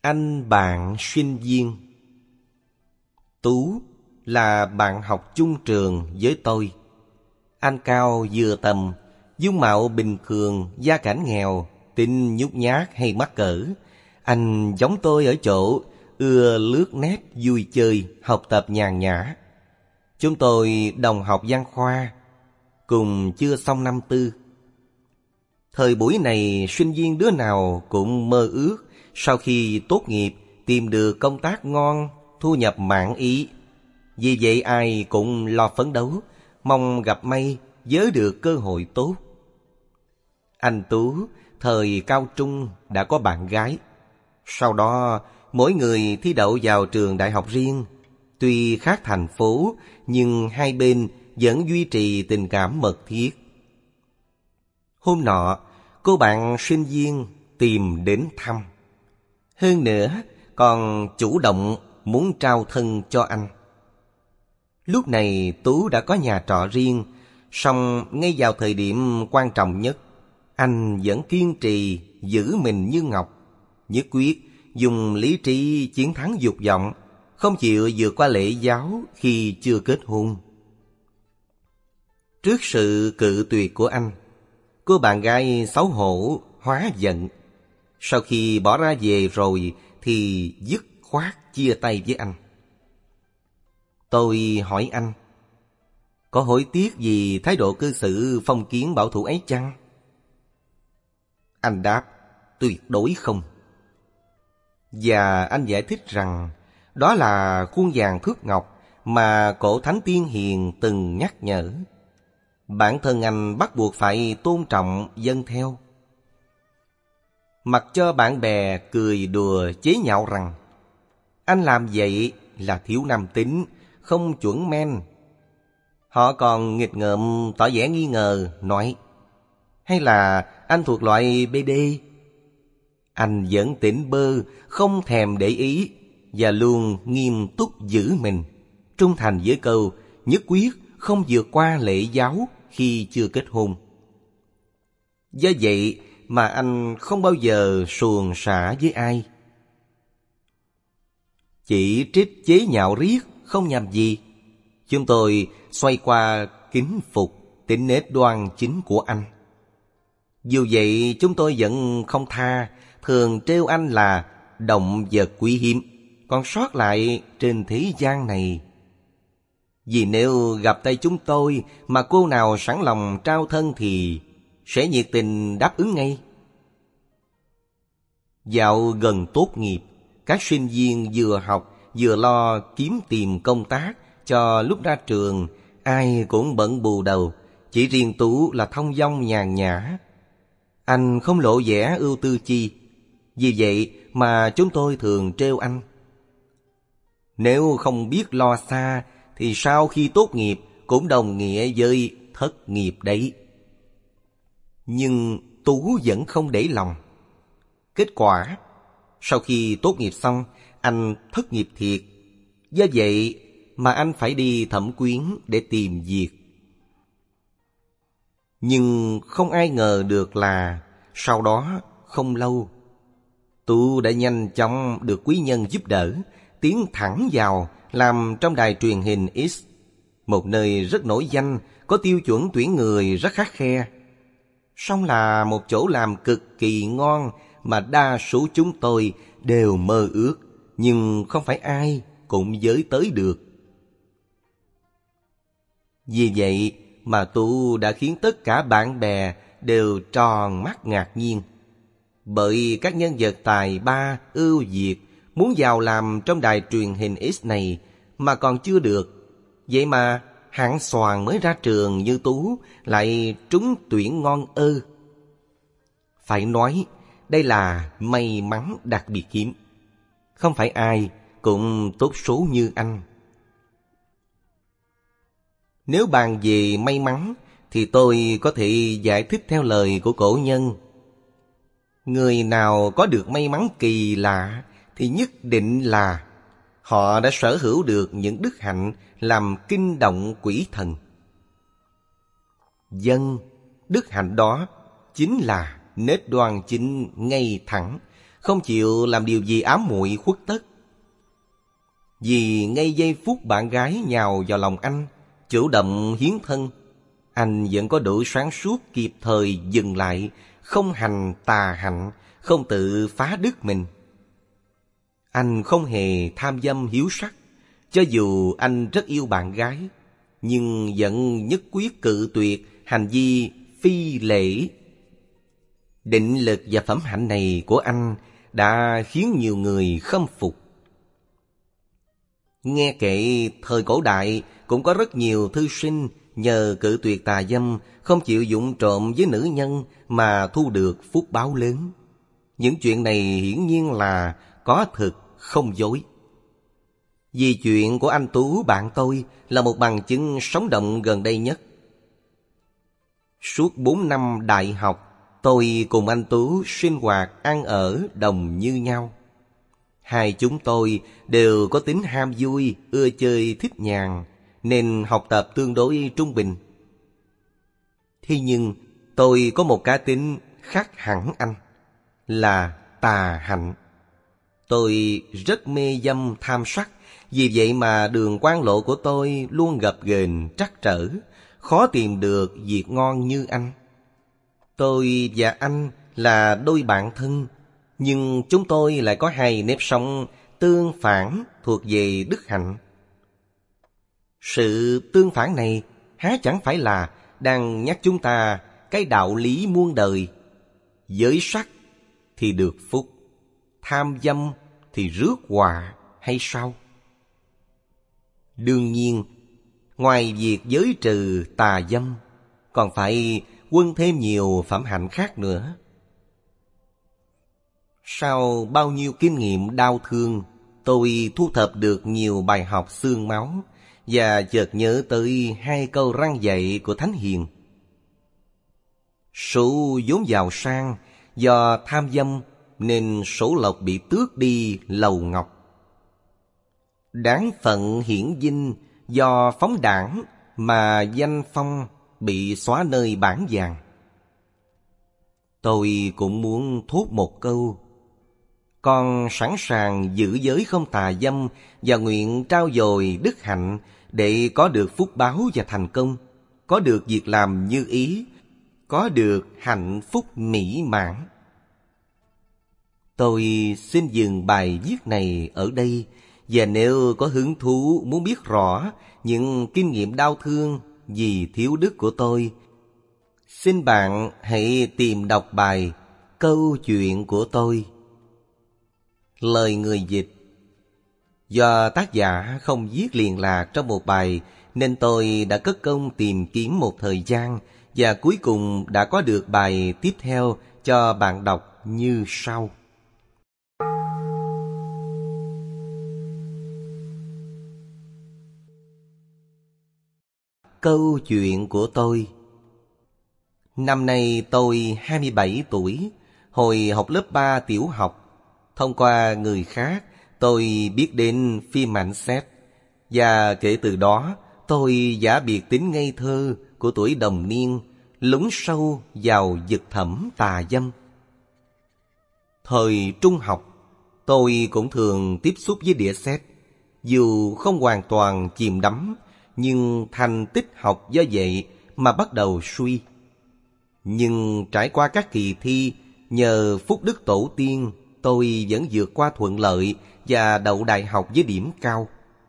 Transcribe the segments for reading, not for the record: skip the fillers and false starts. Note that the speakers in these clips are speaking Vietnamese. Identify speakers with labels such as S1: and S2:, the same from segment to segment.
S1: Anh bạn sinh viên. Tú là bạn học chung trường với tôi. Anh cao vừa tầm, dung mạo bình thường, gia cảnh nghèo, tính nhút nhát hay mắc cỡ. Anh giống tôi ở chỗ ưa lướt net vui chơi, học tập nhàn nhã. Chúng tôi đồng học văn khoa, cùng chưa xong năm tư. Thời buổi này, sinh viên đứa nào cũng mơ ước sau khi tốt nghiệp tìm được công tác ngon, thu nhập mãn ý. Vì vậy ai cũng lo phấn đấu, mong gặp may, vớ được cơ hội tốt. Anh Tú thời cao trung đã có bạn gái. Sau đó mỗi người thi đậu vào trường đại học riêng. Tuy khác thành phố nhưng hai bên vẫn duy trì tình cảm mật thiết. Hôm nọ, cô bạn sinh viên tìm đến thăm. Hơn nữa còn chủ động muốn trao thân cho anh. Lúc này Tú đã có nhà trọ riêng, song ngay vào thời điểm quan trọng nhất, anh vẫn kiên trì giữ mình như ngọc, nhất quyết dùng lý trí chiến thắng dục vọng, không chịu vượt qua lễ giáo khi chưa kết hôn. Trước sự cự tuyệt của anh, cô bạn gái xấu hổ hóa giận. Sau khi bỏ ra về rồi thì dứt khoát chia tay với anh. Tôi hỏi anh, có hối tiếc vì thái độ cư xử phong kiến bảo thủ ấy chăng? Anh đáp, tuyệt đối không. Và anh giải thích rằng đó là khuôn vàng thước ngọc mà cổ thánh tiên hiền từng nhắc nhở. Bản thân anh bắt buộc phải tôn trọng vâng theo. Mặc cho bạn bè cười đùa chế nhạo rằng anh làm vậy là thiếu nam tính, không chuẩn men. Họ còn nghịch ngợm tỏ vẻ nghi ngờ, nói hay là anh thuộc loại BD. Anh vẫn tỉnh bơ, không thèm để ý và luôn nghiêm túc giữ mình, trung thành với câu nhất quyết không vượt qua lễ giáo khi chưa kết hôn. Do vậy mà anh không bao giờ suồng sã với ai. Chỉ trích chế nhạo riết không nhằm gì. Chúng tôi xoay qua kính phục tính nết đoan chính của anh. Dù vậy chúng tôi vẫn không tha, thường trêu anh là động vật quý hiếm còn sót lại trên thế gian này. Vì nếu gặp tay chúng tôi mà cô nào sẵn lòng trao thân thì sẽ nhiệt tình đáp ứng ngay. Dạo gần tốt nghiệp, các sinh viên vừa học vừa lo kiếm tìm công tác cho lúc ra trường, ai cũng bận bù đầu. Chỉ riêng Tú là thông dong nhàn nhã. Anh không lộ vẻ ưu tư chi. Vì vậy mà chúng tôi thường trêu anh, nếu không biết lo xa thì sau khi tốt nghiệp cũng đồng nghĩa với thất nghiệp đấy. Nhưng Tú vẫn không để lòng. Kết quả, sau khi tốt nghiệp xong, anh thất nghiệp thiệt. Do vậy mà anh phải đi thẩm quyến để tìm việc. Nhưng không ai ngờ được là sau đó không lâu, Tú đã nhanh chóng được quý nhân giúp đỡ, tiến thẳng vào làm trong đài truyền hình X, một nơi rất nổi danh, có tiêu chuẩn tuyển người rất khắt khe. Song là một chỗ làm cực kỳ ngon mà đa số chúng tôi đều mơ ước, nhưng không phải ai cũng với tới được. Vì vậy mà Tú đã khiến tất cả bạn bè đều tròn mắt ngạc nhiên. Bởi các nhân vật tài ba ưu việt muốn vào làm trong đài truyền hình X này mà còn chưa được. Vậy mà hạng xoàn mới ra trường như Tú lại trúng tuyển ngon ơ. Phải nói đây là may mắn đặc biệt hiếm. Không phải ai cũng tốt số như anh. Nếu bàn về may mắn thì tôi có thể giải thích theo lời của cổ nhân. Người nào có được may mắn kỳ lạ thì nhất định là họ đã sở hữu được những đức hạnh làm kinh động quỷ thần. Đức hạnh đó chính là nết đoan chính ngay thẳng, không chịu làm điều gì ám muội khuất tất. Vì ngay giây phút bạn gái nhào vào lòng anh, chủ động hiến thân, anh vẫn có đủ sáng suốt kịp thời dừng lại, không hành tà hạnh, không tự phá đứt mình. Anh không hề tham dâm hiếu sắc, cho dù anh rất yêu bạn gái, nhưng vẫn nhất quyết cự tuyệt hành vi phi lễ. Định lực và phẩm hạnh này của anh đã khiến nhiều người khâm phục. Nghe kể thời cổ đại cũng có rất nhiều thư sinh nhờ cự tuyệt tà dâm, không chịu dụng trộm với nữ nhân mà thu được phúc báo lớn. Những chuyện này hiển nhiên là có thực, không dối. Vì chuyện của anh Tú bạn tôi là một bằng chứng sống động gần đây nhất. Suốt 4 năm đại học, tôi cùng anh Tú sinh hoạt ăn ở đồng như nhau. Hai chúng tôi đều có tính ham vui, ưa chơi thích nhàn, nên học tập tương đối trung bình. Thế nhưng tôi có một cá tính khác hẳn anh, là tà hạnh. Tôi rất mê dâm tham sắc, vì vậy mà đường quan lộ của tôi luôn gập ghềnh trắc trở, khó tìm được việc ngon như anh. Tôi và anh là đôi bạn thân, nhưng chúng tôi lại có hai nếp sống tương phản thuộc về đức hạnh. Sự tương phản này há chẳng phải là đang nhắc chúng ta cái đạo lý muôn đời: giới sắc thì được phúc, tham dâm thì rước họa hay sao? Đương nhiên, ngoài việc giới trừ tà dâm, còn phải quân thêm nhiều phẩm hạnh khác nữa. Sau bao nhiêu kinh nghiệm đau thương, tôi thu thập được nhiều bài học xương máu và chợt nhớ tới hai câu răn dạy của Thánh Hiền. Số vốn giàu sang do tham dâm nên số lộc bị tước đi lầu ngọc. Đáng phận hiển vinh do phóng đảng mà danh phong bị xóa nơi bảng vàng. Tôi cũng muốn thốt một câu: con sẵn sàng giữ giới không tà dâm và nguyện trao dồi đức hạnh để có được phúc báo và thành công, có được việc làm như ý, có được hạnh phúc mỹ mãn. Tôi xin dừng bài viết này ở đây, và nếu có hứng thú muốn biết rõ những kinh nghiệm đau thương vì thiếu đức của tôi, xin bạn hãy tìm đọc bài Câu chuyện của tôi. Lời người dịch. Do tác giả không viết liền lạc trong một bài, nên tôi đã cất công tìm kiếm một thời gian, và cuối cùng đã có được bài tiếp theo cho bạn đọc như sau. Câu chuyện của tôi. Năm nay tôi 27 tuổi, hồi học lớp 3 tiểu học. Thông qua người khác, tôi biết đến phim ảnh xét, và kể từ đó tôi giả biệt tính ngây thơ của tuổi đồng niên, lún sâu vào vực thẳm tà dâm. Thời trung học, tôi cũng thường tiếp xúc với đĩa xét, dù không hoàn toàn chìm đắm, nhưng thành tích học do vậy mà bắt đầu suy. Nhưng trải qua các kỳ thi, nhờ phúc đức tổ tiên, tôi vẫn vượt qua thuận lợi và đậu đại học với điểm cao.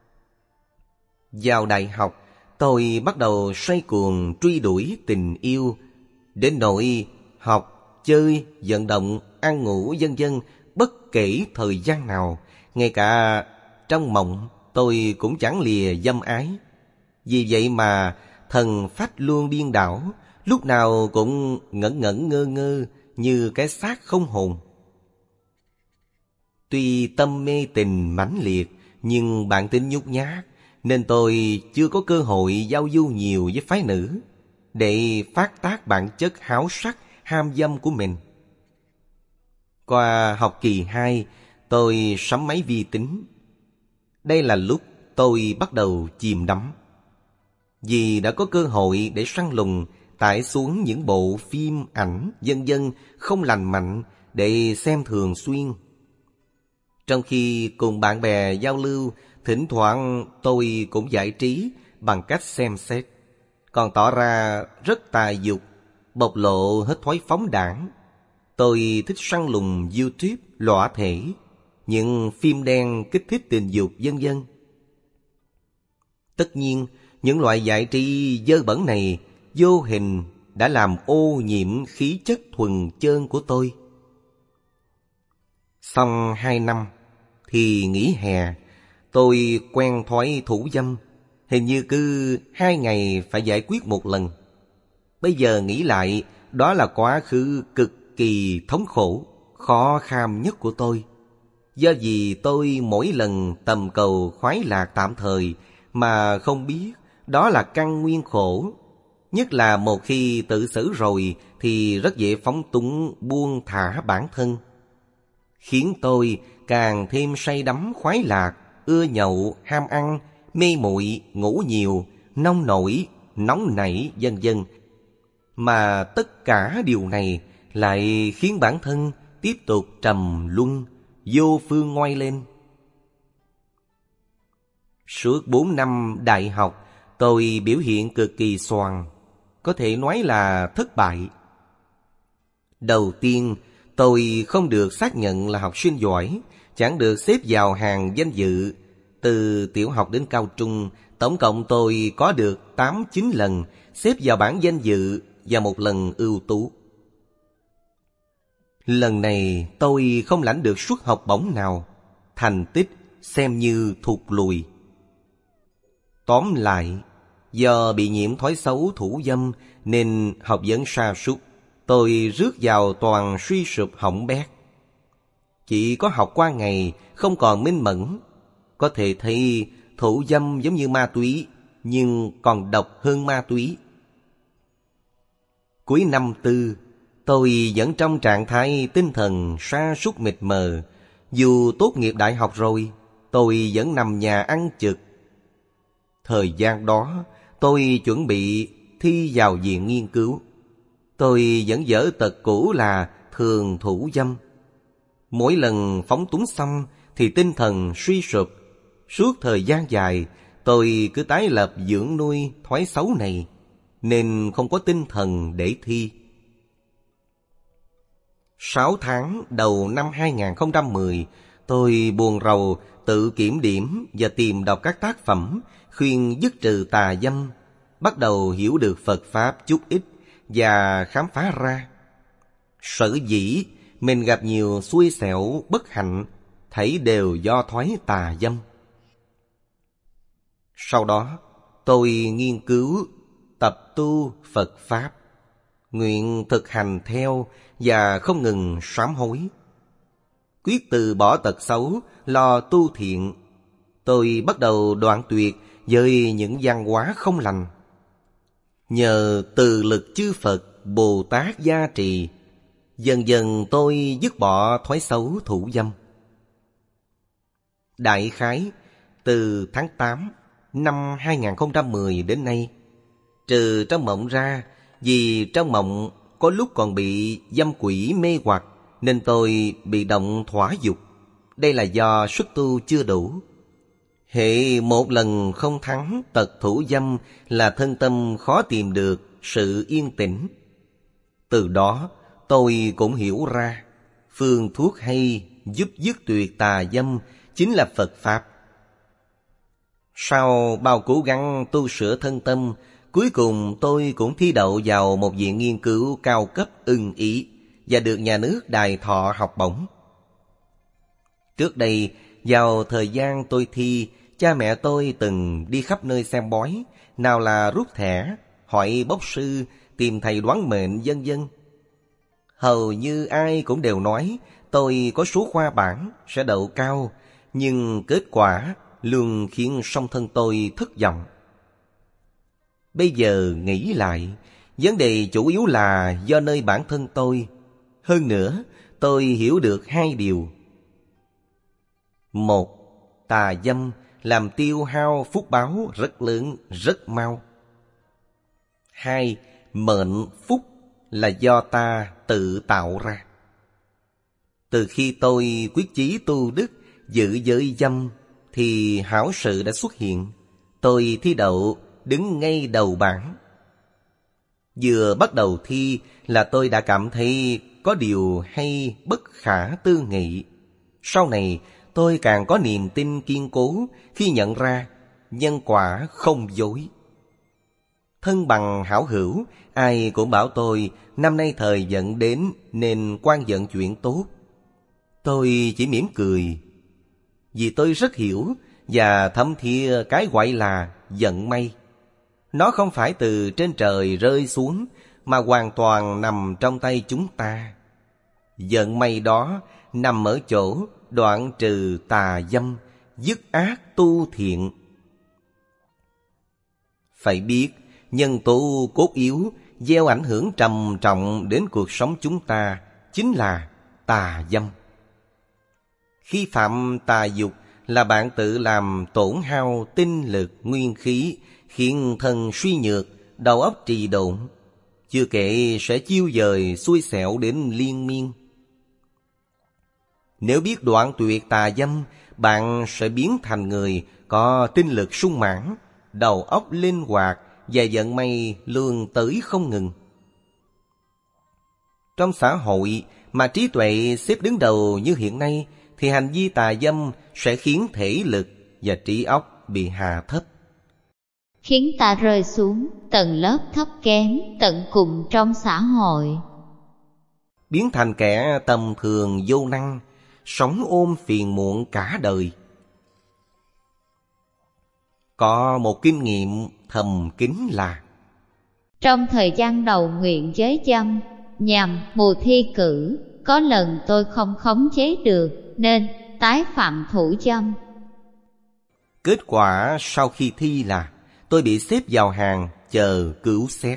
S1: Vào đại học, tôi bắt đầu say cuồng truy đuổi tình yêu, đến nỗi học, chơi, vận động, ăn ngủ vân vân, bất kể thời gian nào, ngay cả trong mộng tôi cũng chẳng lìa dâm ái. Vì vậy mà thần phách luôn điên đảo, lúc nào cũng ngẩn ngẩn ngơ ngơ như cái xác không hồn. Tuy tâm mê tình mãnh liệt, nhưng bản tính nhút nhát, nên tôi chưa có cơ hội giao du nhiều với phái nữ để phát tác bản chất háo sắc, ham dâm của mình. Qua học kỳ 2, tôi sắm máy vi tính. Đây là lúc tôi bắt đầu chìm đắm. Vì đã có cơ hội để săn lùng, tải xuống những bộ phim ảnh vân vân không lành mạnh để xem thường xuyên. Trong khi cùng bạn bè giao lưu, thỉnh thoảng tôi cũng giải trí bằng cách xem xét, còn tỏ ra rất tài dục, bộc lộ hết thói phóng đãng. Tôi thích săn lùng YouTube, lõa thể, những phim đen kích thích tình dục vân vân. Tất nhiên, những loại giải trí dơ bẩn này vô hình đã làm ô nhiễm khí chất thuần chơn của tôi. Xong 2 năm thì nghỉ hè, tôi quen thói thủ dâm, hình như cứ 2 ngày phải giải quyết một lần. Bây giờ nghĩ lại, đó là quá khứ cực kỳ thống khổ, khó kham nhất của tôi. Do vì tôi mỗi lần tầm cầu khoái lạc tạm thời mà không biết đó là căn nguyên khổ. Nhất là một khi tự xử rồi thì rất dễ phóng túng buông thả bản thân, khiến tôi càng thêm say đắm khoái lạc, ưa nhậu, ham ăn, mê muội, ngủ nhiều, nông nổi, nóng nảy vân vân. Mà tất cả điều này lại khiến bản thân tiếp tục trầm luân, vô phương ngoai lên. Suốt 4 năm đại học, tôi biểu hiện cực kỳ xoàng, có thể nói là thất bại. Đầu tiên, tôi không được xác nhận là học sinh giỏi, chẳng được xếp vào hàng danh dự. Từ tiểu học đến cao trung, tổng cộng tôi có được 8-9 lần xếp vào bảng danh dự và 1 lần ưu tú. Lần này tôi không lãnh được suất học bổng nào, thành tích xem như thụt lùi. Tóm lại, do bị nhiễm thói xấu thủ dâm nên học vấn sa sút, tôi rước vào toàn suy sụp hỏng bét. Chỉ có học qua ngày, không còn minh mẫn. Có thể thấy thủ dâm giống như ma túy, nhưng còn độc hơn ma túy. Cuối năm tư, tôi vẫn trong trạng thái tinh thần sa sút mịt mờ. Dù tốt nghiệp đại học rồi, tôi vẫn nằm nhà ăn chực. Thời gian đó, tôi chuẩn bị thi vào viện nghiên cứu. Tôi vẫn dở tật cũ là thường thủ dâm. Mỗi lần phóng túng xong thì tinh thần suy sụp. Suốt thời gian dài, tôi cứ tái lập dưỡng nuôi thói xấu này, nên không có tinh thần để thi. 6 tháng đầu năm 2010, tôi buồn rầu tự kiểm điểm và tìm đọc các tác phẩm khuyên dứt trừ tà dâm, bắt đầu hiểu được Phật Pháp chút ít và khám phá ra sở dĩ mình gặp nhiều xui xẻo bất hạnh thảy đều do thói tà dâm. Sau đó, tôi nghiên cứu, tập tu Phật Pháp, nguyện thực hành theo và không ngừng sám hối. Quyết từ bỏ tật xấu, lo tu thiện. Tôi bắt đầu đoạn tuyệt với những văn hóa không lành. Nhờ từ lực chư Phật, Bồ Tát gia trì, dần dần tôi dứt bỏ thói xấu thủ dâm. Đại khái, từ tháng 8 năm 2010 đến nay, trừ trong mộng ra, vì trong mộng có lúc còn bị dâm quỷ mê hoặc, nên tôi bị động thỏa dục. Đây là do sức tu chưa đủ. Hệ một lần không thắng tật thủ dâm là thân tâm khó tìm được sự yên tĩnh. Từ đó tôi cũng hiểu ra, phương thuốc hay giúp dứt tuyệt tà dâm chính là Phật Pháp. Sau bao cố gắng tu sửa thân tâm, cuối cùng tôi cũng thi đậu vào một viện nghiên cứu cao cấp ưng ý và được nhà nước đài thọ học bổng. Trước đây, vào thời gian tôi thi, cha mẹ tôi từng đi khắp nơi xem bói, nào là rút thẻ, hỏi bốc sư, tìm thầy đoán mệnh vân vân. Hầu như ai cũng đều nói tôi có số khoa bảng sẽ đậu cao, nhưng kết quả luôn khiến song thân tôi thất vọng. Bây giờ nghĩ lại, vấn đề chủ yếu là do nơi bản thân tôi. Hơn nữa, tôi hiểu được 2 điều. 1. Tà dâm làm tiêu hao phúc báo rất lớn, rất mau. 2. Mệnh phúc là do ta tự tạo ra. Từ khi tôi quyết chí tu đức, giữ giới dâm, thì hảo sự đã xuất hiện. Tôi thi đậu, đứng ngay đầu bảng. Vừa bắt đầu thi là tôi đã cảm thấy có điều hay bất khả tư nghị. Sau này tôi càng có niềm tin kiên cố khi nhận ra nhân quả không dối. Thân bằng hảo hữu, ai cũng bảo tôi năm nay thời vận đến nên quan vận chuyện tốt. Tôi chỉ mỉm cười, vì tôi rất hiểu và thấm thía cái gọi là vận may. Nó không phải từ trên trời rơi xuống, mà hoàn toàn nằm trong tay chúng ta. Vận may đó nằm ở chỗ đoạn trừ tà dâm, dứt ác tu thiện. Phải biết, nhân tố cốt yếu gieo ảnh hưởng trầm trọng đến cuộc sống chúng ta chính là tà dâm. Khi phạm tà dục là bạn tự làm tổn hao tinh lực nguyên khí, khiến thân suy nhược, đầu óc trì độn, chưa kể sẽ chiêu dời xui xẻo đến liên miên. Nếu biết đoạn tuyệt tà dâm, bạn sẽ biến thành người có tinh lực sung mãn, đầu óc linh hoạt và vận may lương tới không ngừng. Trong xã hội mà trí tuệ xếp đứng đầu như hiện nay, thì hành vi tà dâm sẽ khiến thể lực và trí óc bị hạ thấp,
S2: khiến ta rơi xuống tầng lớp thấp kém tận cùng trong xã hội,
S1: biến thành kẻ tầm thường vô năng, sống ôm phiền muộn cả đời. Có một kinh nghiệm thầm kín là:
S2: trong thời gian đầu nguyện giới dâm, nhằm mùa thi cử, có lần tôi không khống chế được nên tái phạm thủ dâm.
S1: Kết quả sau khi thi là tôi bị xếp vào hàng chờ cứu xét.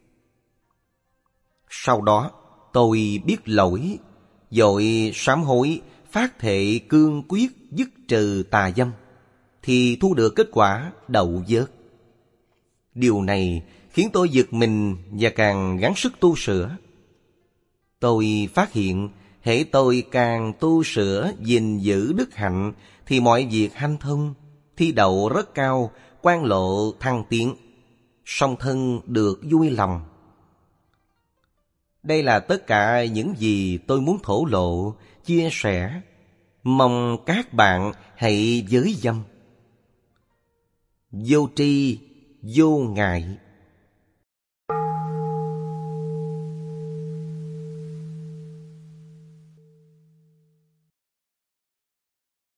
S1: Sau đó tôi biết lỗi, vội sám hối, phát thệ cương quyết dứt trừ tà dâm, thì thu được kết quả đậu vớt. Điều này khiến tôi giật mình và càng gắng sức tu sửa. Tôi phát hiện hễ tôi càng tu sửa gìn giữ đức hạnh thì mọi việc hanh thông, thi đậu rất cao, quan lộ thăng tiến, song thân được vui lòng. Đây là tất cả những gì tôi muốn thổ lộ, chia sẻ. Mong các bạn hãy giới dâm. Vô tri, vô ngại.